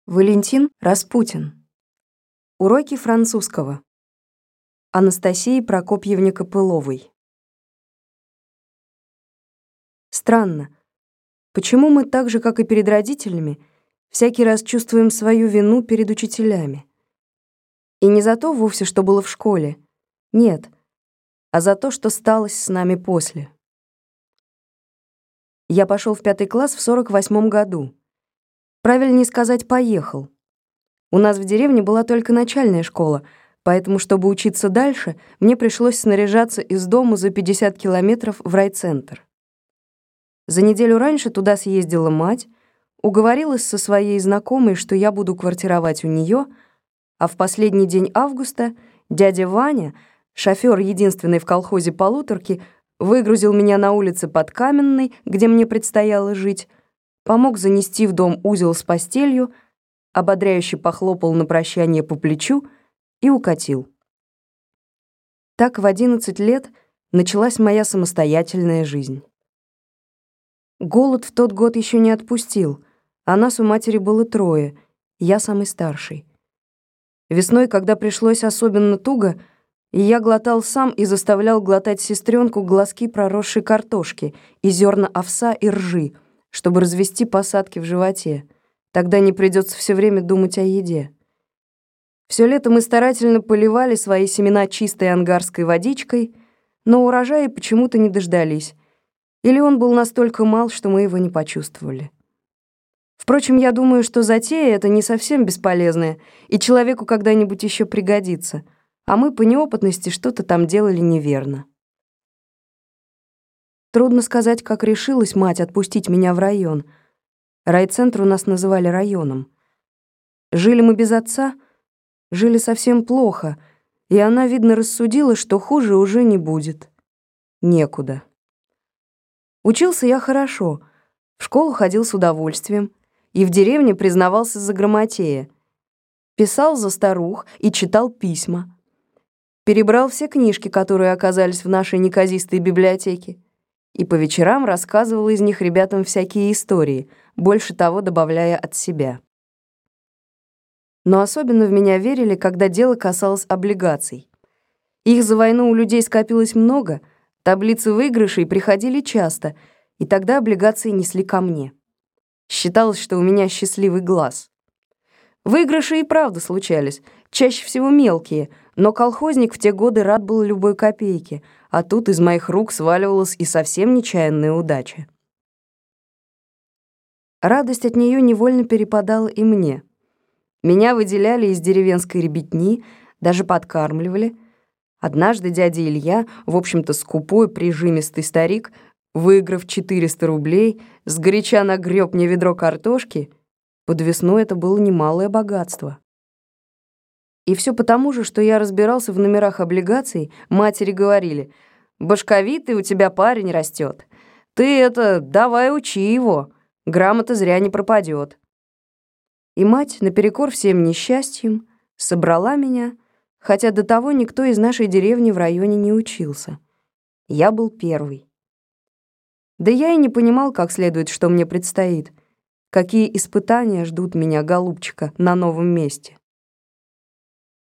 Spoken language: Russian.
Валентин Распутин. Уроки французского. Анастасии Прокопьевне Копыловой. Странно, почему мы так же, как и перед родителями, всякий раз чувствуем свою вину перед учителями? И не за то вовсе, что было в школе, нет, а за то, что сталось с нами после. Я пошел в 5 класс в 48 году. Правильнее сказать, поехал. У нас в деревне была только начальная школа, поэтому, чтобы учиться дальше, мне пришлось снаряжаться из дому за 50 километров в райцентр. За неделю раньше туда съездила мать, уговорилась со своей знакомой, что я буду квартировать у нее, а в последний день августа дядя Ваня, шофер единственной в колхозе полуторки, выгрузил меня на улице под Каменной, где мне предстояло жить, помог занести в дом узел с постелью, ободряюще похлопал на прощание по плечу и укатил. Так в 11 лет началась моя самостоятельная жизнь. Голод в тот год еще не отпустил, а нас у матери было 3, я самый старший. Весной, когда пришлось особенно туго, я глотал сам и заставлял глотать сестренку глазки проросшей картошки и зерна овса и ржи, чтобы развести посадки в животе. Тогда не придется все время думать о еде. Все лето мы старательно поливали свои семена чистой ангарской водичкой, но урожая почему-то не дождались. Или он был настолько мал, что мы его не почувствовали. Впрочем, я думаю, что затея эта не совсем бесполезная, и человеку когда-нибудь еще пригодится, а мы по неопытности что-то там делали неверно. Трудно сказать, как решилась мать отпустить меня в район. Райцентр у нас называли районом. Жили мы без отца, жили совсем плохо, и она, видно, рассудила, что хуже уже не будет. Некуда. Учился я хорошо, в школу ходил с удовольствием, и в деревне признавался за грамотея. Писал за старух и читал письма. Перебрал все книжки, которые оказались в нашей неказистой библиотеке, и по вечерам рассказывал из них ребятам всякие истории, больше того добавляя от себя. Но особенно в меня верили, когда дело касалось облигаций. Их за войну у людей скопилось много, таблицы выигрышей приходили часто, и тогда облигации несли ко мне. Считалось, что у меня счастливый глаз. Выигрыши и правда случались, чаще всего мелкие, но колхозник в те годы рад был любой копейке, а тут из моих рук сваливалась и совсем нечаянная удача. Радость от нее невольно перепадала и мне. Меня выделяли из деревенской ребятни, даже подкармливали. Однажды дядя Илья, в общем-то скупой, прижимистый старик, выиграв 400 рублей, сгоряча нагреб мне ведро картошки. Под весну это было немалое богатство. И все потому же, что я разбирался в номерах облигаций, матери говорили: «Башковитый у тебя парень растет. Ты давай учи его, грамота зря не пропадет». И мать, наперекор всем несчастьям, собрала меня, хотя до того никто из нашей деревни в районе не учился. Я был первый. Да я и не понимал как следует, что мне предстоит, какие испытания ждут меня, голубчика, на новом месте.